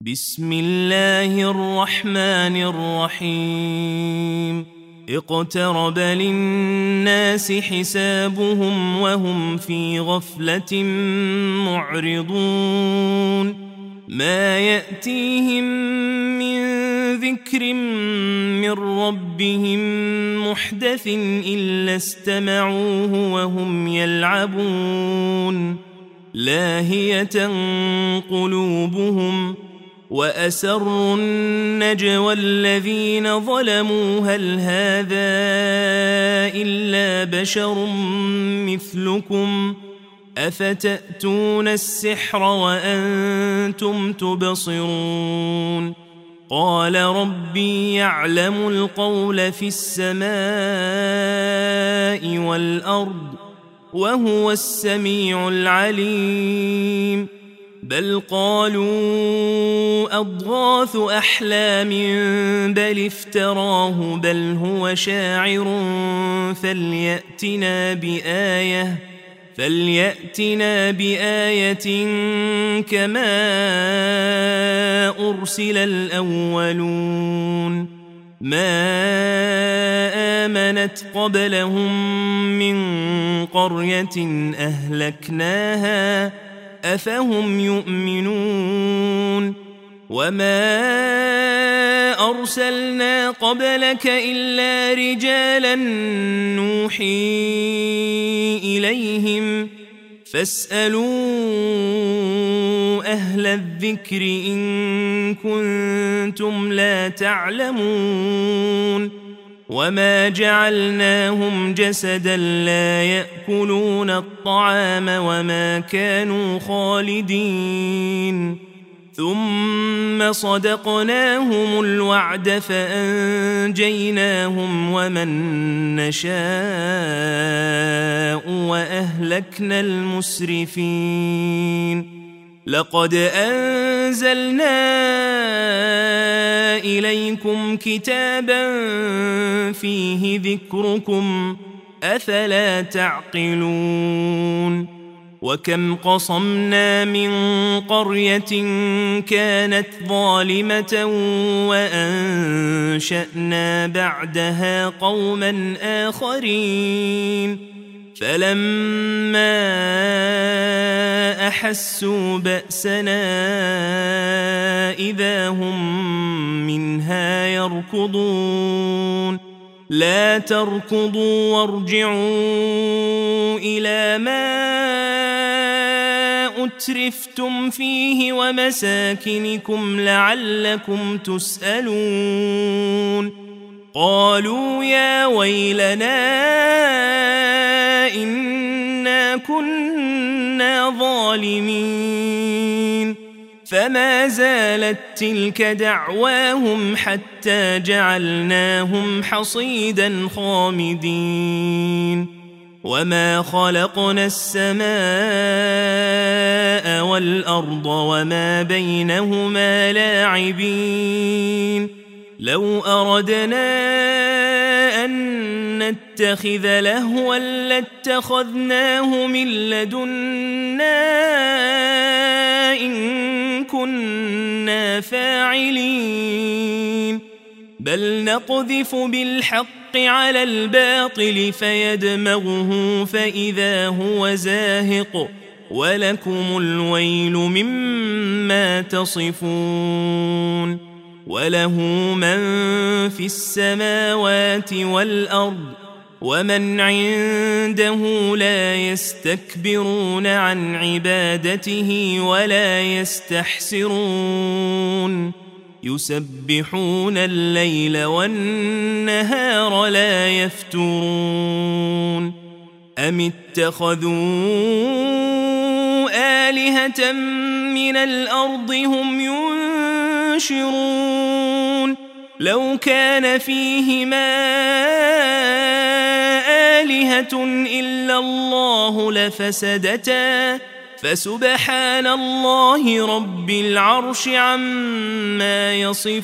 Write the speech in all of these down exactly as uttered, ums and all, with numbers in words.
بسم الله الرحمن الرحيم اقترب للناس حسابهم وهم في غفلة معرضون ما يأتيهم من ذكر من ربهم محدث إلا استمعوه وهم يلعبون لاهية قلوبهم وأسروا النجوى الذين ظلموا هل هذا إلا بشر مثلكم أفتأتون السحر وأنتم تبصرون قال ربي يعلم القول في السماء والأرض وهو السميع العليم بل قالوا أضغاث أحلام بل افتراه بل هو شاعر فليأتنا بآية فليأتنا بآية كما أرسل الأولون ما آمنت قبلهم من قرية أهلكناها أفهم يؤمنون وما أرسلنا قبلك إلا رجالا نوحي إليهم فاسألوا أهل الذكر إن كنتم لا تعلمون وما جعلناهم جسدا لا يأكلون الطعام وما كانوا خالدين ثم صدقناهم الوعد فأنجيناهم ومن نشاء وأهلكنا المسرفين لقد أنزلنا إليكم كتابا فيه ذكركم أفلا تعقلون وكم قصمنا من قرية كانت ظالمة وأنشأنا بعدها قوما آخرين فلما أحسوا بأسنا إذا هم منها يركضون لا تركضوا وارجعوا إلى ما أترفتم فيه ومساكنكم لعلكم تسألون قالوا يا ويلنا إنا كنا ظالمين فما زالت تلك دعواهم حتى جعلناهم حصيدا خامدين وما خلقنا السماء والأرض وما بينهما لاعبين لو أردنا أن نتخذ لهوا لاتخذناه من لدنا إن كنا فاعلين بل نقذف بالحق على الباطل فيدمغه فإذا هو زاهق ولكم الويل مما تصفون وله من في السماوات والأرض ومن عنده لا يستكبرون عن عبادته ولا يستحسرون يسبحون الليل والنهار لا يفترون أم اتخذوا آلهة من الأرض هم ينشرون لو كان فيهما آلهة إلا الله لفسدتا فسبحان الله رب العرش عما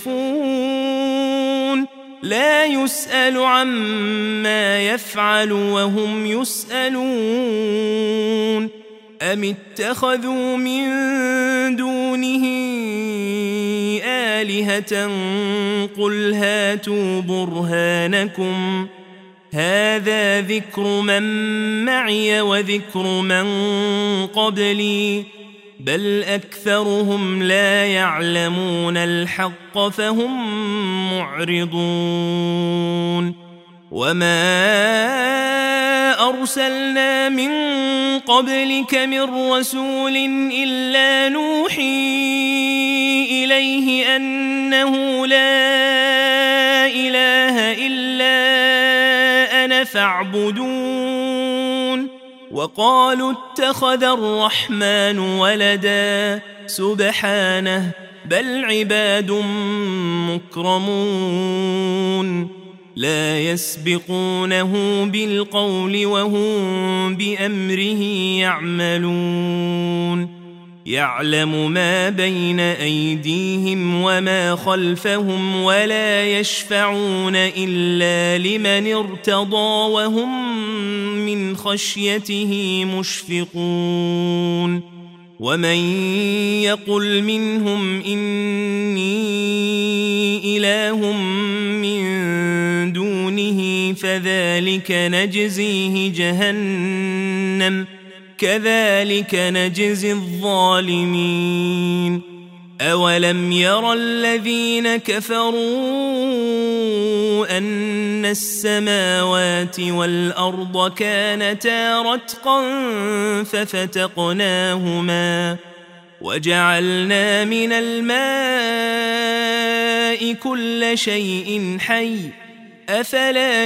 يصفون لا يسأل عما يفعل وهم يسألون أم اتخذوا من دونه آلهة قل هاتوا برهانكم هذا ذكر من معي وذكر من قبلي بل أكثرهم لا يعلمون الحق فهم معرضون وما أرسلنا من قبلك من رسول إلا نوحي إليه أنه لا إله إلا أنا فاعبدون وقالوا اتخذ الرحمن ولدا سبحانه بل عباد مكرمون لا يسبقونه بالقول وهم بأمره يعملون يعلم ما بين أيديهم وما خلفهم ولا يشفعون إلا لمن ارتضى وهم من خشيته مشفقون ومن يقل منهم إني إله من دونه فذلك نجزيه جهنم كذلك نجزي الظالمين أولم يرى الذين كفروا أن السماوات والأرض كانتا رتقا ففتقناهما وجعلنا من الماء كل شيء حي أفلا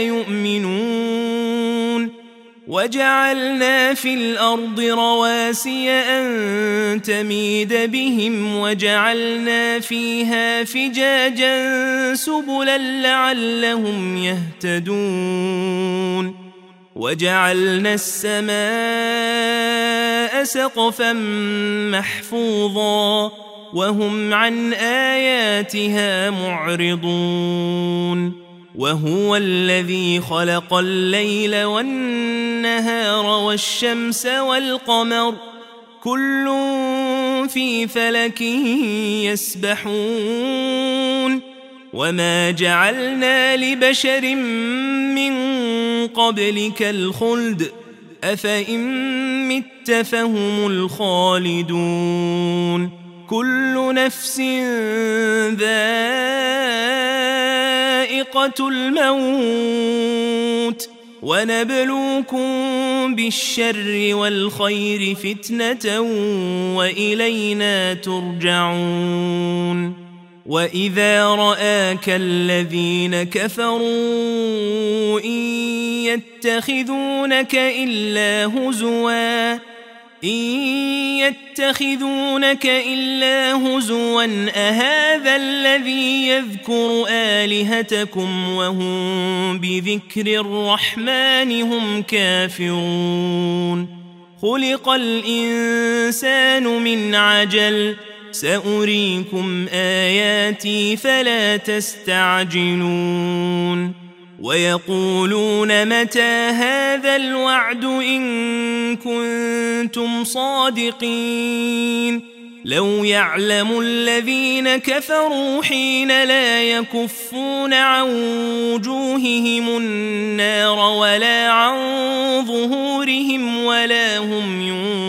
يؤمنون وجعلنا في الأرض رواسي أن تميد بهم وجعلنا فيها فجاجا سبلا لعلهم يهتدون وجعلنا السماء سقفا محفوظا وهم عن آياتها معرضون وهو الذي خلق الليل والنهار والشمس والقمر كل في فلك يسبحون وما جعلنا لبشر من قبلك الخلد أفإن مت فهم الخالدون كل نفس ذائقة الموت ونبلوكم بالشر والخير فتنة وإلينا ترجعون وإذا رآك الذين كفروا إن يتخذونك إلا هزوا إن يتخذونك إلا هزوا أهذا الذي يذكر آلهتكم وهم بذكر الرحمن هم كافرون خلق الإنسان من عجل سأريكم آياتي فلا تستعجلون ويقولون متى هذا الوعد إن كنتم صادقين لو يعلم الذين كفروا حين لا يكفون عن وجوههم النار ولا عن ظهورهم ولا هم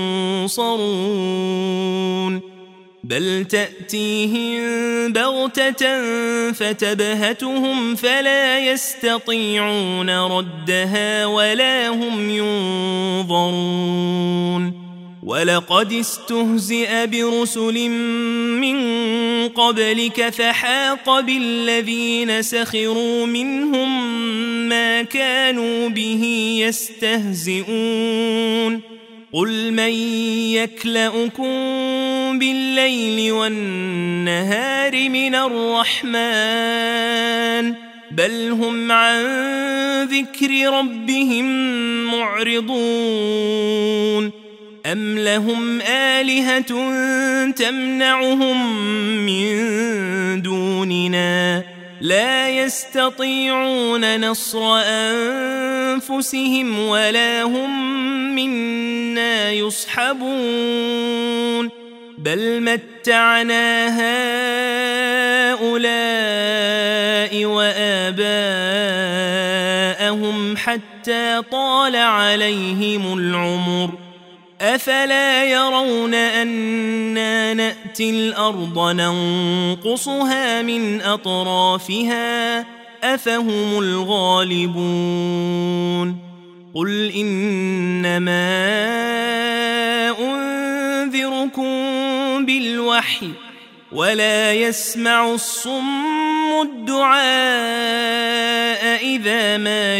ينصرون بل تأتيهم بغتة فتبهتهم فلا يستطيعون ردها ولا هم ينظرون ولقد استهزئ برسل من قبلك فحاق بالذين سخروا منهم ما كانوا به يستهزئون قل من يكلؤكم بالليل والنهار من الرحمن بل هم عن ذكر ربهم معرضون أم لهم آلهة تمنعهم من دوننا لا يستطيعون نصر أنفسهم ولا هم منا يصحبون بل متعنا حتى طال عليهم العمر أفلا يرون أنا نأتي الأرض ننقصها من أطرافها أفهم الغالبون قل إنما أنذركم بالوحي ولا يسمع الصم الدعاء إذا ما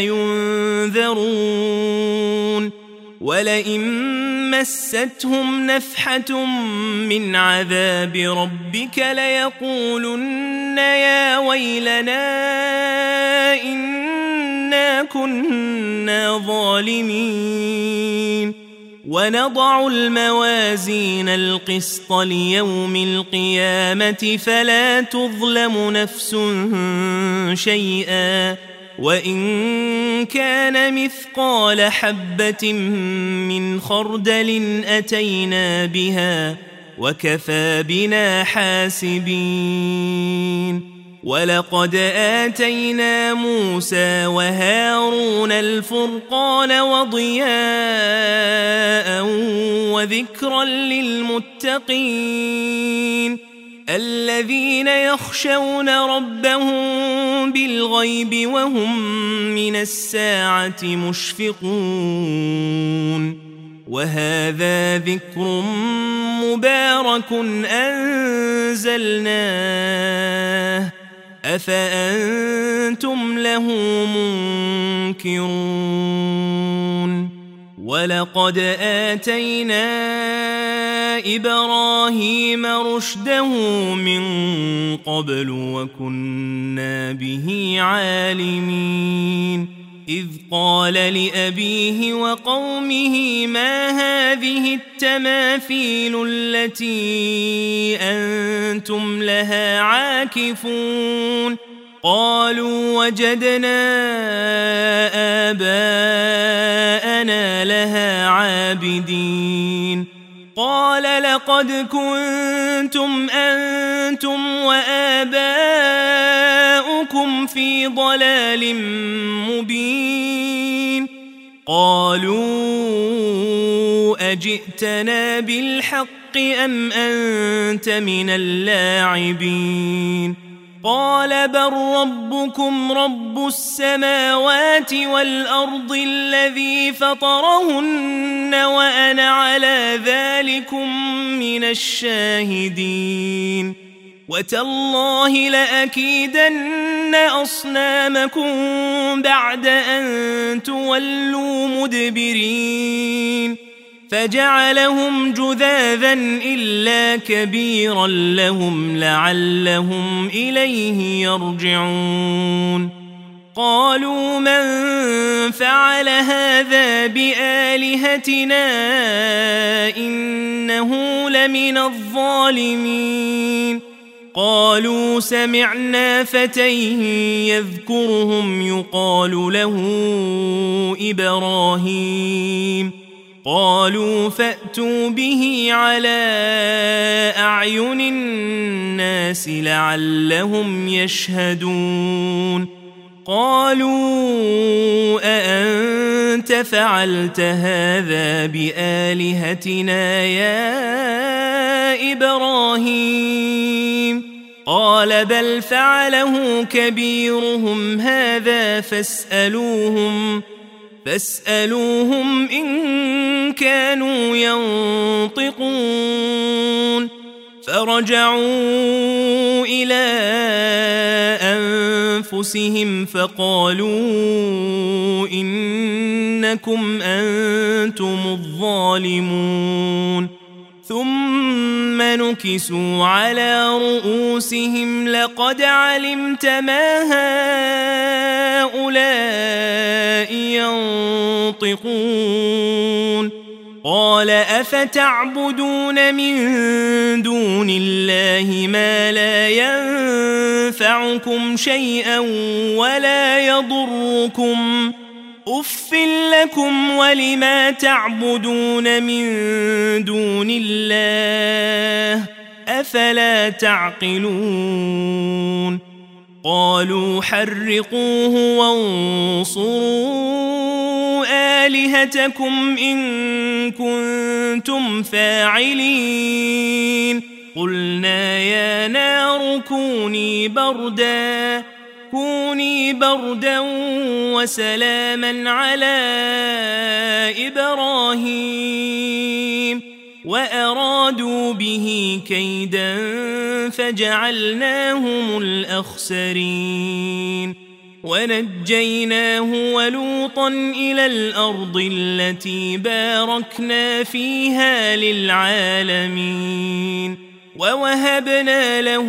ينذرون ولئن مستهم نفحة من عذاب ربك ليقولن يا ويلنا إنا كنا ظالمين ونضع الموازين القسط ليوم القيامة فلا تظلم نفس شيئا وإن كان مثقال حبة من خردل أتينا بها وكفى بنا حاسبين ولقد آتينا موسى وهارون الفرقان وضياء وذكرا للمتقين الذين يخشون ربهم بالغيب وهم من الساعة مشفقون وهذا ذكر مبارك أنزلناه أفأنتم له منكرون ولقد آتينا إبراهيم رشده من قبل وكنا به عالمين إذ قال لأبيه وقومه ما هذه التماثيل التي أنتم لها عاكفون قالوا وجدنا آباءنا لها عابدين قال لقد كنتم أنتم وآباؤكم في ضلال مبين قالوا أجئتنا بالحق أم أنت من اللاعبين قال بل ربكم رب السماوات والأرض الذي فطرهن وأنا على ذلكم من الشاهدين وتالله لأكيدن أصنامكم بعد أن تولوا مدبرين فجعلهم جذاذا إلا كبيرا لهم لعلهم إليه يرجعون قالوا من فعل هذا بآلهتنا إنه لمن الظالمين قالوا سمعنا فتى يذكرهم يقال له إبراهيم قالوا فأتوا به على أعين الناس لعلهم يشهدون قالوا أأنت فعلت هذا بآلهتنا يا إبراهيم قال بل فعله كبيرهم هذا فاسألوهم فاسألوهم إن كانوا ينطقون فرجعوا إلى أنفسهم فقالوا إنكم أنتم الظالمون ثم نكسوا على رؤوسهم لقد علمت ما هؤلاء ينطقون قال أفتعبدون من دون الله ما لا ينفعكم شيئا ولا يضركم أف لكم ولما تعبدون من دون الله أفلا تعقلون قالوا حرقوه وانصروا آلهتكم إن كنتم فاعلين قلنا يا نار كوني بردا كوني بردا وسلاما على إبراهيم وأرادوا به كيدا فجعلناهم الأخسرين ونجيناه ولوطا إلى الأرض التي باركنا فيها للعالمين ووهبنا له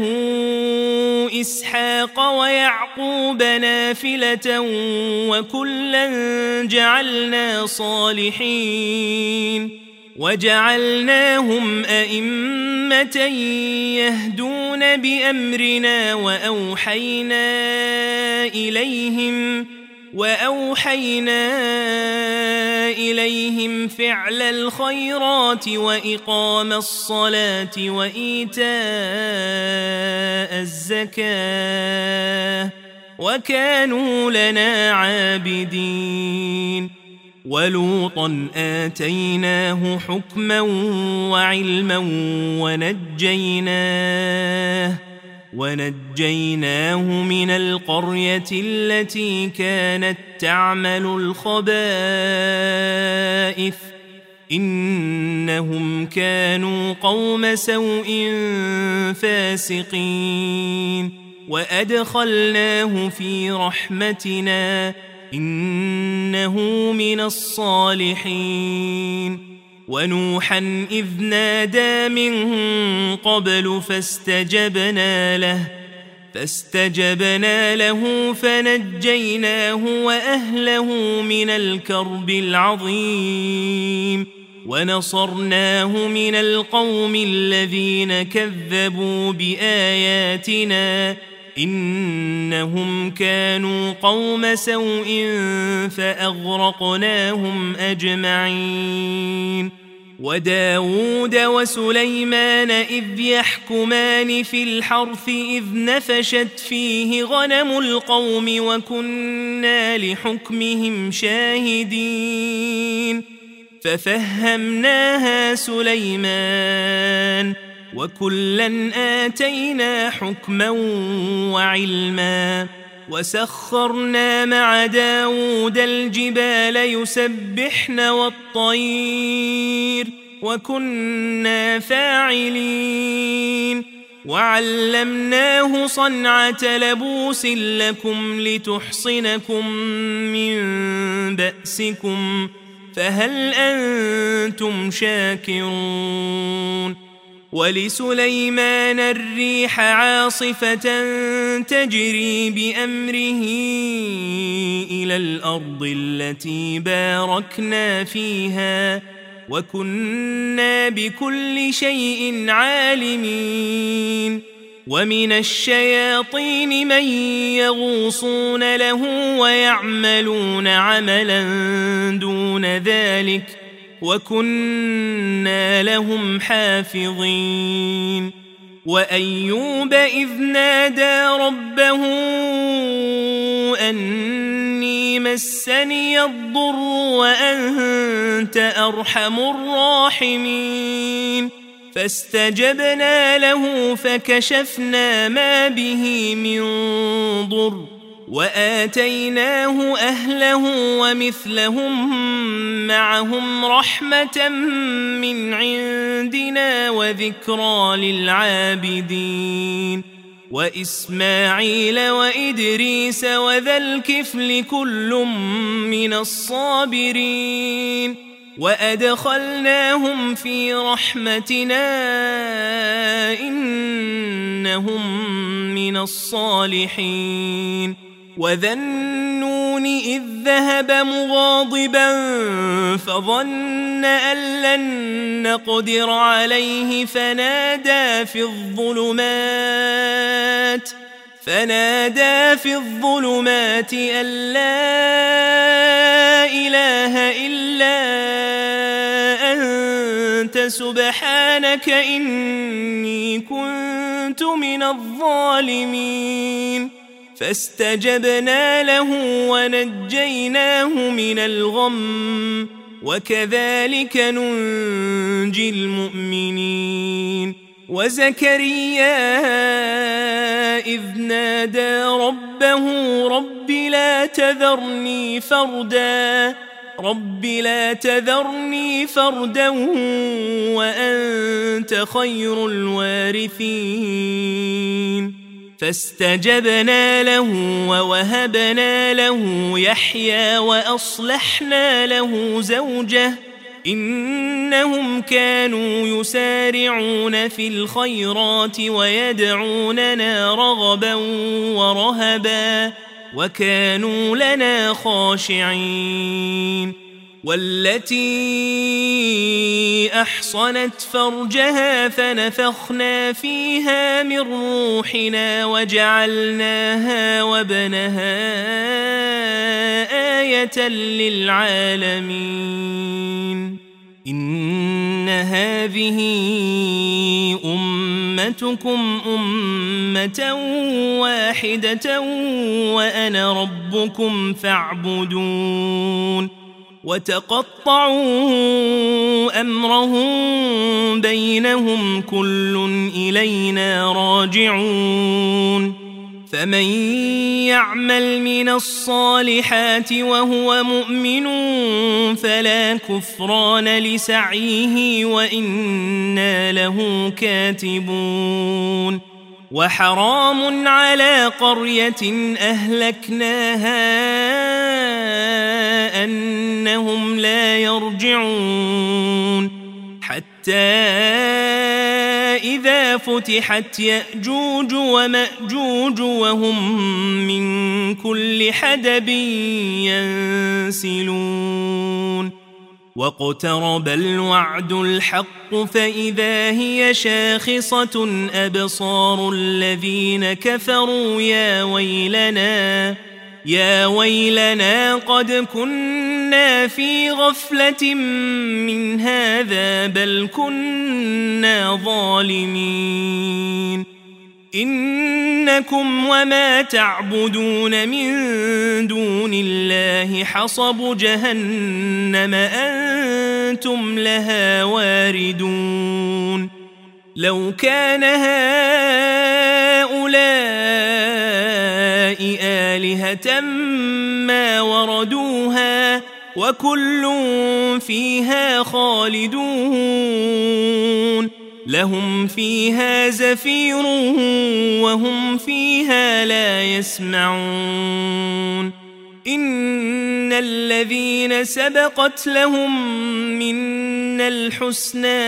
إسحاق ويعقوب نافلة وكلا جعلنا صالحين وجعلناهم أئمة يهدون بأمرنا وأوحينا إليهم وأوحينا إليهم فعل الخيرات وإقام الصلاة وإيتاء الزكاة وكانوا لنا عابدين ولوطا آتيناه حكما وعلما ونجيناه ونجيناه من القرية التي كانت تعمل الخبائث إنهم كانوا قوم سوء فاسقين وأدخلناه في رحمتنا إنه من الصالحين ونوحا إذ نادى من قبل فاستجبنا له فاستجبنا له فنجيناه وأهله من الكرب العظيم ونصرناه من القوم الذين كذبوا بآياتنا إنهم كانوا قوم سوء فأغرقناهم أجمعين وداود وسليمان إذ يحكمان في الحرث إذ نفشت فيه غنم القوم وكنا لحكمهم شاهدين ففهمناها سليمان وكلا آتينا حكما وعلما وسخرنا مع داود الجبال يسبحن والطير وكنا فاعلين وعلمناه صنعة لبوس لكم لتحصنكم من بأسكم فهل أنتم شاكرون ولسليمان الريح عاصفة تجري بأمره إلى الأرض التي باركنا فيها وكنا بكل شيء عالمين ومن الشياطين من يغوصون له ويعملون عملا دون ذلك وكنا لهم حافظين وأيوب إذ نادى ربه أني مسني الضر وأنت أرحم الراحمين فاستجبنا له فكشفنا ما به من ضر وآتيناه أهله ومثلهم معهم رحمة من عندنا وذكرى للعابدين وإسماعيل وإدريس وذا الكفل كل من الصابرين وأدخلناهم في رحمتنا إنهم من الصالحين وذا النون إذ ذهب مغاضبا فظن أن لن نقدر عليه فنادى في الظلمات فنادى في الظلمات أن لا إله إلا أنت سبحانك إني كنت من الظالمين فاستجبنا له ونجيناه من الغم وكذلك ننجي المؤمنين وزكريا إذ نادى ربه رب لا تذرني فردا رب لا تذرني فردا وأنت خير الوارثين فاستجبنا له ووهبنا له يحيى وأصلحنا له زوجه إنهم كانوا يسارعون في الخيرات ويدعوننا رغبا ورهبا وكانوا لنا خاشعين والتي أحصنت فرجها فنفخنا فيها من روحنا وجعلناها وابنها آية للعالمين إن هذه أمتكم أمة واحدة وأنا ربكم فاعبدون وتقطعوا أمرهم بينهم كل إلينا راجعون فمن يعمل من الصالحات وهو مؤمن فلا كفران لسعيه وإنا له كاتبون وحرام على قرية أهلكناها أنهم لا يرجعون حتى إذا فتحت يأجوج ومأجوج وهم من كل حدب ينسلون واقترب الوعد الحق فإذا هي شاخصة أبصار الذين كفروا يا ويلنا يا ويلنا قد كنا في غفلة من هذا بل كنا ظالمين إنكم وما تعبدون من دون الله حصب جهنم أنتم لها واردون لو كان هؤلاء آلهة ما وردوها وكل فيها خالدون لهم فيها زفير وهم فيها لا يسمعون إن الذين سبقت لهم منا الحسنى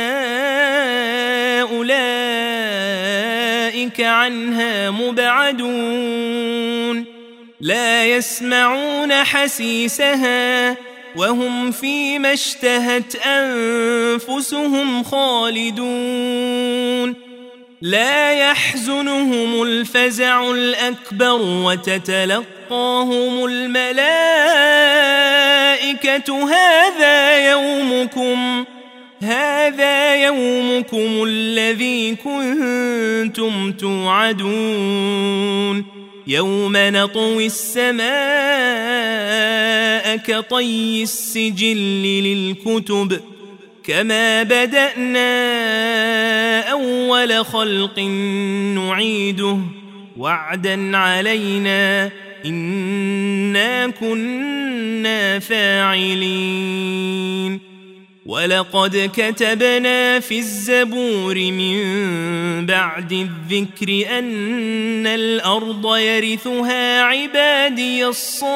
أولئك عنها مبعدون لا يسمعون حسيسها وهم فيما اشتهت أنفسهم خالدون لا يحزنهم الفزع الأكبر وتتلقاهم الملائكة هذا يومكم هذا يومكم الذي كنتم توعدون يوم نطوي السماء كطي السجل للكتب كما بدأنا أول خلق نعيده وعدا علينا إنا كنا فاعلين ولقد كتبنا في الزبور من بعد الذكر أن الأرض يرثها عبادي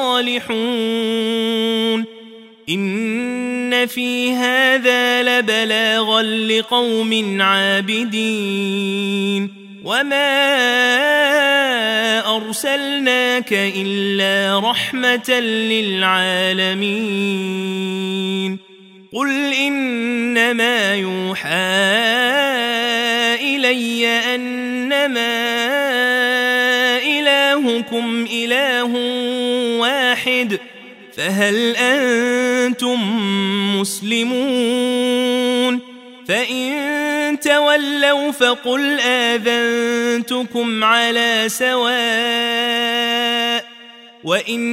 الصالحون إن في هذا لبلاغا لقوم عابدين وما أرسلناك إلا رحمة للعالمين قل إنما يوحى إلي أنما إلهكم إله واحد فهل أنتم مسلمون فإن تولوا فقل آذنتكم على سواء وإن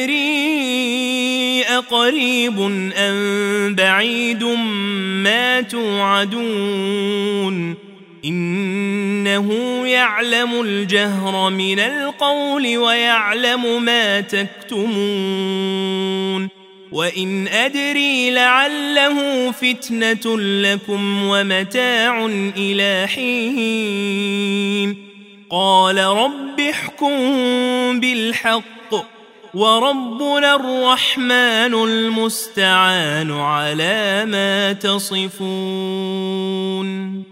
أدري أقريب أم بعيد ما توعدون إنه يعلم الجهر من القول ويعلم ما تكتمون وإن أدري لعله فتنة لكم ومتاع إلى حين قال رب احكم بالحق وربنا الرحمن المستعان على ما تصفون.